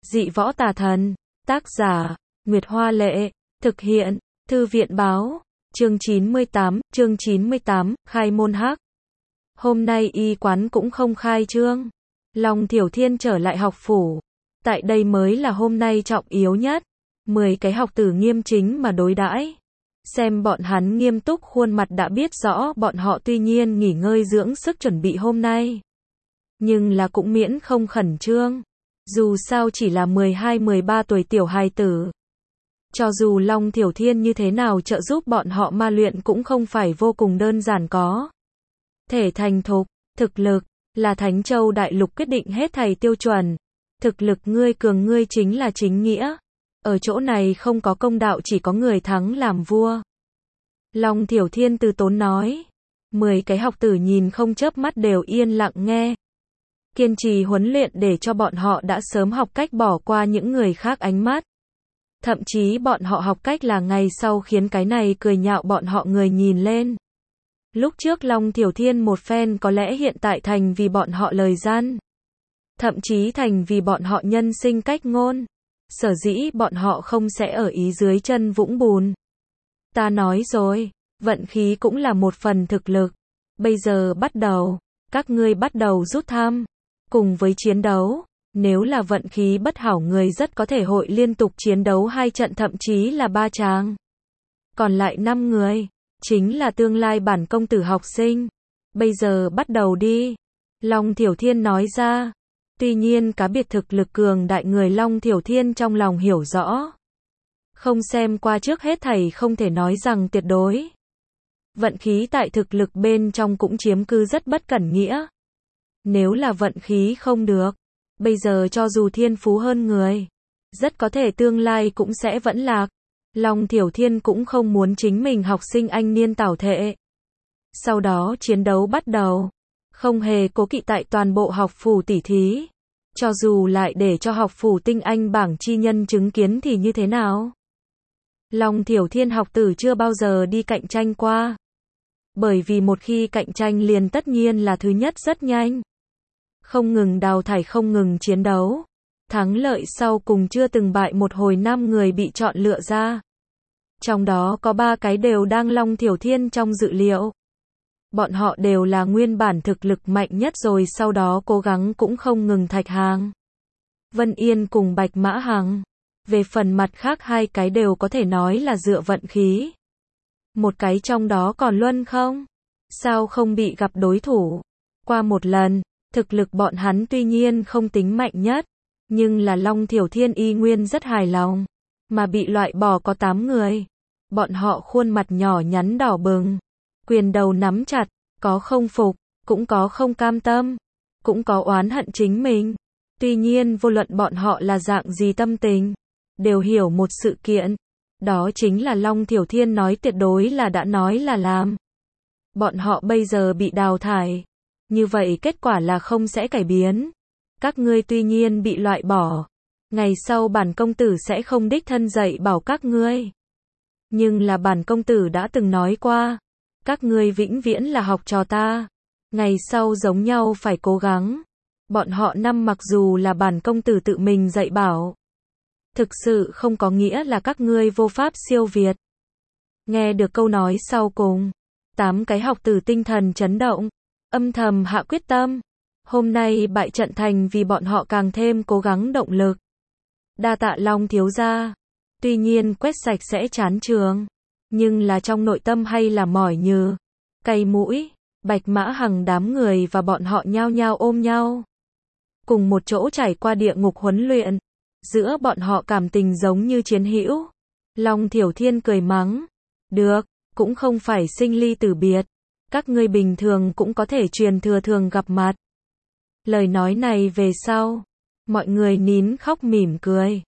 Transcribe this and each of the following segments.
Dị võ tà thần. Tác giả, Nguyệt Hoa Lệ. Thực hiện, Thư viện báo. Chương 98, khai môn hắc. Hôm nay y quán cũng không khai trương. Long Thiểu Thiên trở lại học phủ. Tại đây mới là hôm nay trọng yếu nhất. 10 cái học tử nghiêm chính mà đối đãi. Xem bọn hắn nghiêm túc khuôn mặt đã biết rõ bọn họ tuy nhiên nghỉ ngơi dưỡng sức chuẩn bị hôm nay. Nhưng là cũng miễn không khẩn trương. Dù sao chỉ là 12-13 tuổi tiểu hài tử. Cho dù Long Thiểu Thiên như thế nào trợ giúp bọn họ ma luyện cũng không phải vô cùng đơn giản có. Thể thành thục, thực lực, là Thánh Châu Đại Lục quyết định hết thảy tiêu chuẩn. Thực lực ngươi cường ngươi chính là chính nghĩa. Ở chỗ này không có công đạo chỉ có người thắng làm vua. Long Thiểu Thiên từ tốn nói. 10 cái học tử nhìn không chớp mắt đều yên lặng nghe. Kiên trì huấn luyện để cho bọn họ đã sớm học cách bỏ qua những người khác ánh mắt. Thậm chí bọn họ học cách là ngày sau khiến cái này cười nhạo bọn họ người nhìn lên. Lúc trước Long Thiểu Thiên một phen có lẽ hiện tại thành vì bọn họ lời gian. Thậm chí thành vì bọn họ nhân sinh cách ngôn. Sở dĩ bọn họ không sẽ ở ý dưới chân vũng bùn. Ta nói rồi, vận khí cũng là một phần thực lực. Bây giờ bắt đầu, các ngươi bắt đầu rút thăm. Cùng với chiến đấu, nếu là vận khí bất hảo người rất có thể hội liên tục chiến đấu 2 trận thậm chí là 3 tràng. Còn lại 5 người, chính là tương lai bản công tử học sinh. Bây giờ bắt đầu đi. Long Thiểu Thiên nói ra. Tuy nhiên cá biệt thực lực cường đại người Long Thiểu Thiên trong lòng hiểu rõ. Không xem qua trước hết thảy không thể nói rằng tuyệt đối. Vận khí tại thực lực bên trong cũng chiếm cứ rất bất cẩn nghĩa. Nếu là vận khí không được, bây giờ cho dù thiên phú hơn người, rất có thể tương lai cũng sẽ vẫn lạc. Long Thiểu Thiên cũng không muốn chính mình học sinh anh niên tảo thệ. Sau đó chiến đấu bắt đầu, không hề cố kỵ tại toàn bộ học phủ tỉ thí. Cho dù lại để cho học phủ tinh anh bảng chi nhân chứng kiến thì như thế nào? Long Thiểu Thiên học tử chưa bao giờ đi cạnh tranh qua. Bởi vì một khi cạnh tranh liền tất nhiên là thứ nhất rất nhanh. Không ngừng đào thải không ngừng chiến đấu. Thắng lợi sau cùng chưa từng bại một hồi 5 người bị chọn lựa ra. Trong đó có 3 cái đều đang Long Thiểu Thiên trong dự liệu. Bọn họ đều là nguyên bản thực lực mạnh nhất rồi sau đó cố gắng cũng không ngừng Thạch Hàng, Vân Yên cùng Bạch Mã Hằng. Về phần mặt khác 2 cái đều có thể nói là dựa vận khí. Một cái trong đó còn Luân không? Sao không bị gặp đối thủ? Qua một lần, thực lực bọn hắn tuy nhiên không tính mạnh nhất, nhưng là Long Thiểu Thiên y nguyên rất hài lòng. Mà bị loại bỏ có 8 người. Bọn họ khuôn mặt nhỏ nhắn đỏ bừng. Quyền đầu nắm chặt, có không phục, cũng có không cam tâm, cũng có oán hận chính mình. Tuy nhiên vô luận bọn họ là dạng gì tâm tình, đều hiểu một sự kiện. Đó chính là Long Thiểu Thiên nói tuyệt đối là đã nói là làm. Bọn họ bây giờ bị đào thải. Như vậy kết quả là không sẽ cải biến. Các ngươi tuy nhiên bị loại bỏ. Ngày sau bản công tử sẽ không đích thân dạy bảo các ngươi. Nhưng là bản công tử đã từng nói qua. Các ngươi vĩnh viễn là học trò ta. Ngày sau giống nhau phải cố gắng. Bọn họ năm mặc dù là bản công tử tự mình dạy bảo. Thực sự không có nghĩa là các ngươi vô pháp siêu việt. Nghe được câu nói sau cùng. 8 cái học tử tinh thần chấn động. Âm thầm hạ quyết tâm. Hôm nay bại trận thành vì bọn họ càng thêm cố gắng động lực. Đa tạ Long thiếu gia. Tuy nhiên quét sạch sẽ chán trường. Nhưng là trong nội tâm hay là mỏi nhừ. Cay mũi. Bạch Mã Hằng đám người và bọn họ nhao nhao ôm nhau. Cùng một chỗ trải qua địa ngục huấn luyện. Giữa bọn họ cảm tình giống như chiến hữu. Long Thiểu Thiên cười mắng. Được, cũng không phải sinh ly tử biệt. Các ngươi bình thường cũng có thể truyền thừa thường gặp mặt. Lời nói này về sau. Mọi người nín khóc mỉm cười.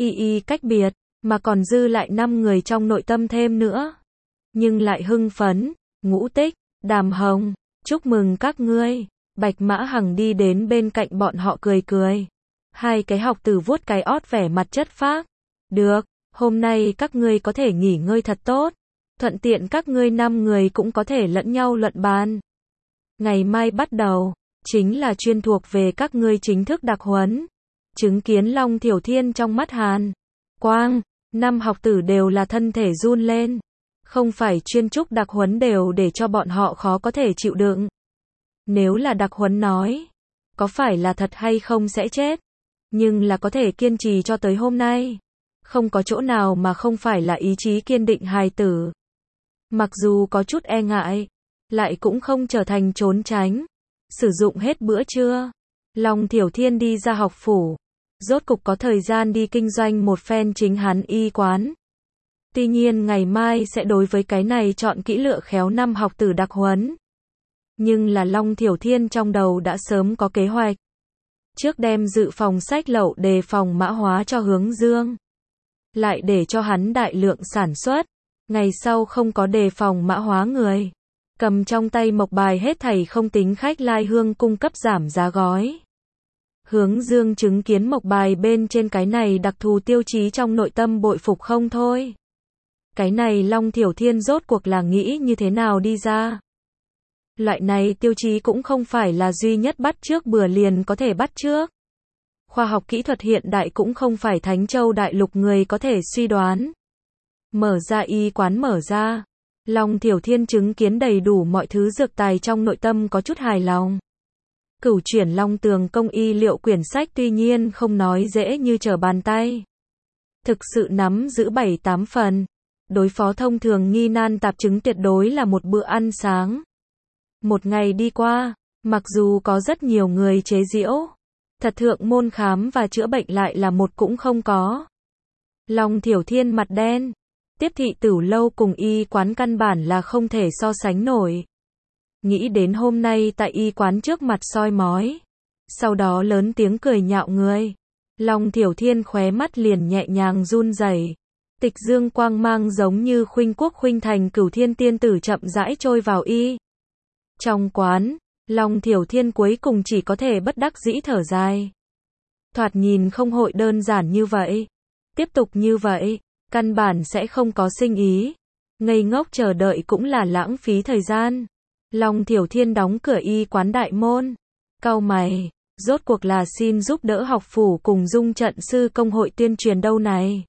Y cách biệt, mà còn dư lại 5 người trong nội tâm thêm nữa. Nhưng lại hưng phấn. Ngũ Tích, Đàm Hồng, chúc mừng các ngươi. Bạch Mã Hằng đi đến bên cạnh bọn họ cười cười. 2 cái học tử vuốt cái ót vẻ mặt chất phác. Được, hôm nay các ngươi có thể nghỉ ngơi thật tốt. Thuận tiện các ngươi 5 người cũng có thể lẫn nhau luận bàn. Ngày mai bắt đầu, chính là chuyên thuộc về các ngươi chính thức đặc huấn. Chứng kiến Long Thiểu Thiên trong mắt Hàn Quang, năm học tử đều là thân thể run lên. Không phải chuyên trúc đặc huấn đều để cho bọn họ khó có thể chịu đựng. Nếu là đặc huấn nói, có phải là thật hay không sẽ chết. Nhưng là có thể kiên trì cho tới hôm nay. Không có chỗ nào mà không phải là ý chí kiên định hài tử. Mặc dù có chút e ngại, lại cũng không trở thành trốn tránh. Sử dụng hết bữa trưa, Long Thiểu Thiên đi ra học phủ. Rốt cục có thời gian đi kinh doanh một phen chính hắn y quán. Tuy nhiên ngày mai sẽ đối với cái này chọn kỹ lựa khéo năm học tử đặc huấn. Nhưng là Long Thiểu Thiên trong đầu đã sớm có kế hoạch. Trước đem dự phòng sách lậu đề phòng mã hóa cho Hướng Dương. Lại để cho hắn đại lượng sản xuất. Ngày sau không có đề phòng mã hóa người. Cầm trong tay mộc bài hết thảy không tính khách lai hương cung cấp giảm giá gói. Hướng Dương chứng kiến mộc bài bên trên cái này đặc thù tiêu chí trong nội tâm bội phục không thôi. Cái này Long Thiểu Thiên rốt cuộc là nghĩ như thế nào đi ra. Loại này tiêu chí cũng không phải là duy nhất bắt chước bừa liền có thể bắt chước. Khoa học kỹ thuật hiện đại cũng không phải Thánh Châu đại lục người có thể suy đoán. Mở ra y quán mở ra. Long Thiểu Thiên chứng kiến đầy đủ mọi thứ dược tài trong nội tâm có chút hài lòng. Cửu chuyển Long Tường công y liệu quyển sách tuy nhiên không nói dễ như trở bàn tay. Thực sự nắm giữ 7-8 phần. Đối phó thông thường nghi nan tạp chứng tuyệt đối là một bữa ăn sáng. Một ngày đi qua, mặc dù có rất nhiều người chế giễu, thật thượng môn khám và chữa bệnh lại là một cũng không có. Long Thiểu Thiên mặt đen. Tiếp thị Tửu lâu cùng y quán căn bản là không thể so sánh nổi. Nghĩ đến hôm nay tại y quán trước mặt soi mói. Sau đó lớn tiếng cười nhạo người. Long Thiểu Thiên khóe mắt liền nhẹ nhàng run rẩy. Tịch dương quang mang giống như khuynh quốc khuynh thành Cửu Thiên tiên tử chậm rãi trôi vào y. Trong quán, Long Thiểu Thiên cuối cùng chỉ có thể bất đắc dĩ thở dài. Thoạt nhìn không hội đơn giản như vậy. Tiếp tục như vậy, căn bản sẽ không có sinh ý. Ngây ngốc chờ đợi cũng là lãng phí thời gian. Long Thiểu Thiên đóng cửa y quán đại môn. Cau mày, rốt cuộc là xin giúp đỡ học phủ cùng Dung Trận Sư công hội tuyên truyền đâu này.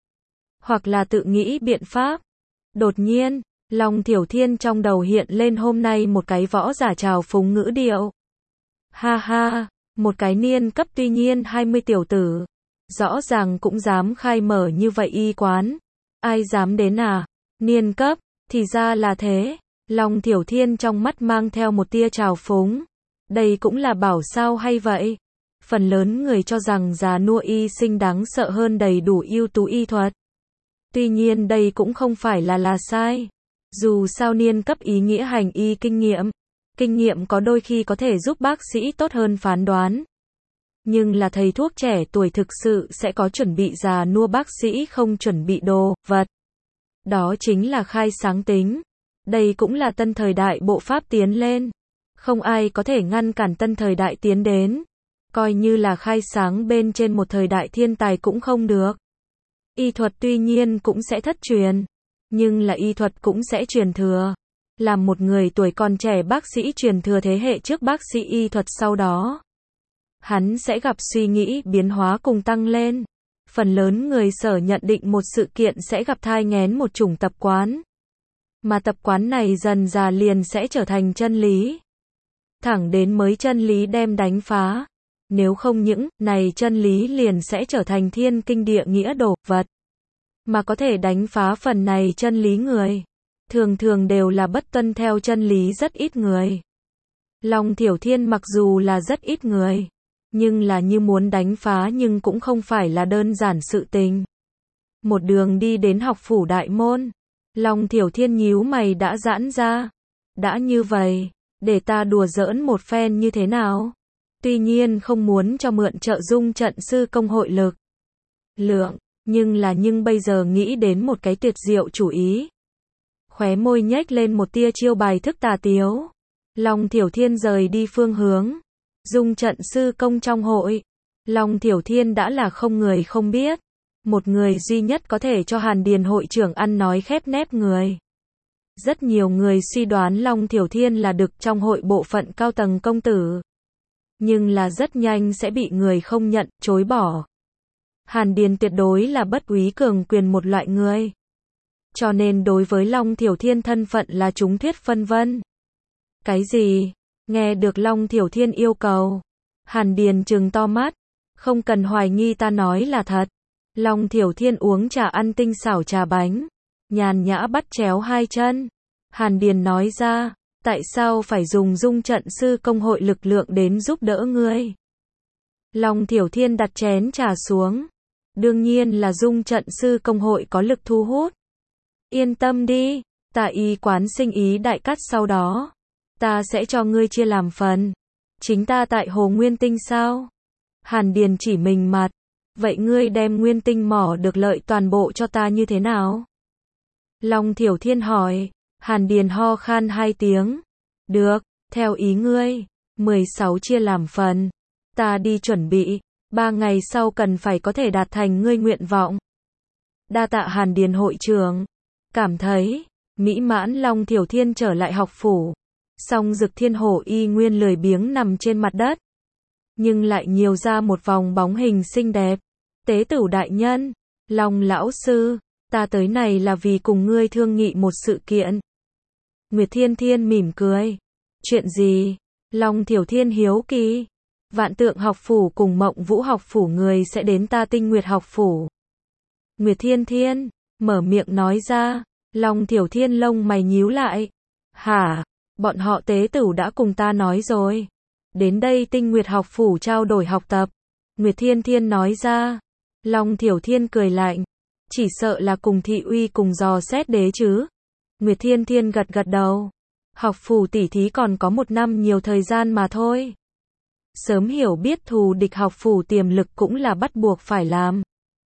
Hoặc là tự nghĩ biện pháp. Đột nhiên, Long Thiểu Thiên trong đầu hiện lên hôm nay một cái võ giả trào phúng ngữ điệu. Ha ha, một cái niên cấp tuy nhiên 20 tiểu tử. Rõ ràng cũng dám khai mở như vậy y quán. Ai dám đến à? Niên cấp, thì ra là thế. Long Thiểu Thiên trong mắt mang theo một tia trào phúng. Đây cũng là bảo sao hay vậy? Phần lớn người cho rằng già nua y sinh đáng sợ hơn đầy đủ ưu tú y thuật. Tuy nhiên đây cũng không phải là sai. Dù sao niên cấp ý nghĩa hành y kinh nghiệm. Kinh nghiệm có đôi khi có thể giúp bác sĩ tốt hơn phán đoán. Nhưng là thầy thuốc trẻ tuổi thực sự sẽ có chuẩn bị già nua bác sĩ không chuẩn bị đồ vật. Đó chính là khai sáng tính. Đây cũng là tân thời đại bộ pháp tiến lên. Không ai có thể ngăn cản tân thời đại tiến đến. Coi như là khai sáng bên trên một thời đại thiên tài cũng không được. Y thuật tuy nhiên cũng sẽ thất truyền. Nhưng là y thuật cũng sẽ truyền thừa. Làm một người tuổi còn trẻ bác sĩ truyền thừa thế hệ trước bác sĩ y thuật sau đó. Hắn sẽ gặp suy nghĩ biến hóa cùng tăng lên. Phần lớn người sở nhận định một sự kiện sẽ gặp thai nghén một chủng tập quán. Mà tập quán này dần dà liền sẽ trở thành chân lý. Thẳng đến mới chân lý đem đánh phá. Nếu không những này chân lý liền sẽ trở thành thiên kinh địa nghĩa đồ vật. Mà có thể đánh phá phần này chân lý người. Thường thường đều là bất tuân theo chân lý rất ít người. Long Thiểu Thiên mặc dù là rất ít người. Nhưng là như muốn đánh phá nhưng cũng không phải là đơn giản sự tình. Một đường đi đến học phủ đại môn. Long Thiểu Thiên nhíu mày đã giãn ra. Đã như vậy, để ta đùa giỡn một phen như thế nào? Tuy nhiên không muốn cho mượn trợ Dung Trận Sư công hội lực lượng, nhưng bây giờ nghĩ đến một cái tuyệt diệu chủ ý. Khóe môi nhếch lên một tia chiêu bài thức tà tiếu. Long Thiểu Thiên rời đi phương hướng. Dung Trận Sư công trong hội. Long Thiểu Thiên đã là không người không biết. Một người duy nhất có thể cho Hàn Điền hội trưởng ăn nói khép nép người. Rất nhiều người suy đoán Long Thiểu Thiên là được trong hội bộ phận cao tầng công tử. nhưng là rất nhanh sẽ bị người không nhận, chối bỏ. Hàn Điền tuyệt đối là bất úy cường quyền một loại người. Cho nên đối với Long Thiểu Thiên thân phận là chúng thuyết phân vân. Cái gì? Nghe được Long Thiểu Thiên yêu cầu. Hàn Điền trừng to mắt. Không cần hoài nghi ta nói là thật. Long Thiểu Thiên uống trà ăn tinh xảo trà bánh. Nhàn nhã bắt chéo hai chân. Hàn Điền nói ra, tại sao phải dùng dung trận sư công hội lực lượng đến giúp đỡ ngươi? Long Thiểu Thiên đặt chén trà xuống. Đương nhiên là dung trận sư công hội có lực thu hút. Yên tâm đi, ta y quán sinh ý đại cắt sau đó. Ta sẽ cho ngươi chia làm phần. Chính ta tại Hồ Nguyên Tinh sao? Hàn Điền chỉ mình mặt. Vậy ngươi đem Nguyên Tinh mỏ được lợi toàn bộ cho ta như thế nào? Long Thiểu Thiên hỏi. Hàn Điền ho khan 2 tiếng. Được, theo ý ngươi. 16 chia làm phần. Ta đi chuẩn bị. 3 ngày sau cần phải có thể đạt thành ngươi nguyện vọng. Đa tạ Hàn Điền hội trưởng. Cảm thấy mỹ mãn. Long Thiểu Thiên trở lại học phủ. Song Dực Thiên Hổ y nguyên lười biếng nằm trên mặt đất. Nhưng lại nhiều ra một vòng bóng hình xinh đẹp. Tế Tửu đại nhân, Long lão sư, ta tới này là vì cùng ngươi thương nghị một sự kiện. Nguyệt Thiên Thiên mỉm cười. Chuyện gì? Long Thiểu Thiên hiếu kỳ. Vạn Tượng học phủ cùng Mộng Vũ học phủ người sẽ đến ta Tinh Nguyệt học phủ. Nguyệt Thiên Thiên mở miệng nói ra. Long Thiểu Thiên lông mày nhíu lại. Hả? Bọn họ Tế Tửu đã cùng ta nói rồi. Đến đây Tinh Nguyệt học phủ trao đổi học tập. Nguyệt Thiên Thiên nói ra. Long Thiểu Thiên cười lạnh. Chỉ sợ là cùng thị uy cùng dò xét đế chứ. Nguyệt Thiên Thiên gật gật đầu. Học phủ tỉ thí còn có 1 năm nhiều thời gian mà thôi. Sớm hiểu biết thù địch học phủ tiềm lực cũng là bắt buộc phải làm.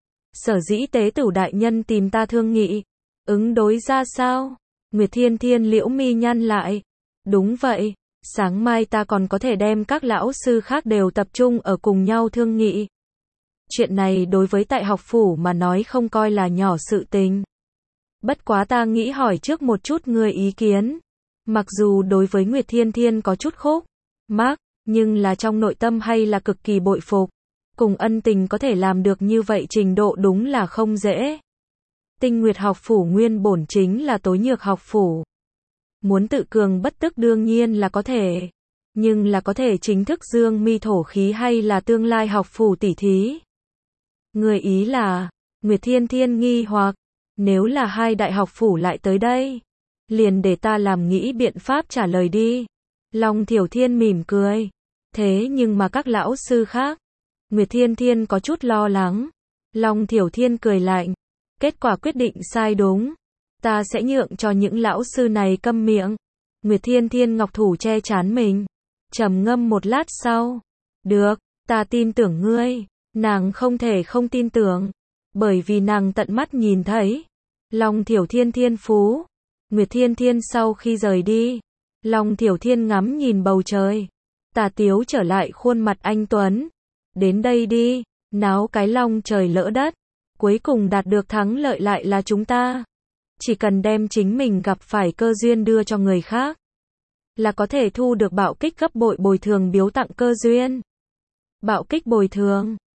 Sở dĩ Tế Tửu đại nhân tìm ta thương nghị. Ứng đối ra sao? Nguyệt Thiên Thiên liễu mi nhăn lại. Đúng vậy. Sáng mai ta còn có thể đem các lão sư khác đều tập trung ở cùng nhau thương nghị. Chuyện này đối với tại học phủ mà nói không coi là nhỏ sự tình. Bất quá ta nghĩ hỏi trước một chút người ý kiến. Mặc dù đối với Nguyệt Thiên Thiên có chút khúc mắc, nhưng là trong nội tâm hay là cực kỳ bội phục. Cùng ân tình có thể làm được như vậy trình độ đúng là không dễ. Tinh Nguyệt học phủ nguyên bổn chính là tối nhược học phủ. Muốn tự cường bất tức đương nhiên là có thể. Nhưng là có thể chính thức dương mi thổ khí hay là tương lai học phủ tỉ thí? Người ý là, Nguyệt Thiên Thiên nghi hoặc, nếu là 2 đại học phủ lại tới đây, liền để ta làm nghĩ biện pháp trả lời đi. Long Thiểu Thiên mỉm cười. Thế nhưng mà các lão sư khác, Nguyệt Thiên Thiên có chút lo lắng. Long Thiểu Thiên cười lạnh. Kết quả quyết định sai đúng. Ta sẽ nhượng cho những lão sư này câm miệng. Nguyệt Thiên Thiên ngọc thủ che trán mình. Trầm ngâm một lát sau. Được, ta tin tưởng ngươi. Nàng không thể không tin tưởng. Bởi vì nàng tận mắt nhìn thấy. Long Thiểu Thiên thiên phú. Nguyệt Thiên Thiên sau khi rời đi. Long Thiểu Thiên ngắm nhìn bầu trời. Tà tiếu trở lại khuôn mặt anh Tuấn. Đến đây đi. Náo cái long trời lỡ đất. Cuối cùng đạt được thắng lợi lại là chúng ta. Chỉ cần đem chính mình gặp phải cơ duyên đưa cho người khác, là có thể thu được bạo kích gấp bội bồi thường biếu tặng cơ duyên. Bạo kích bồi thường.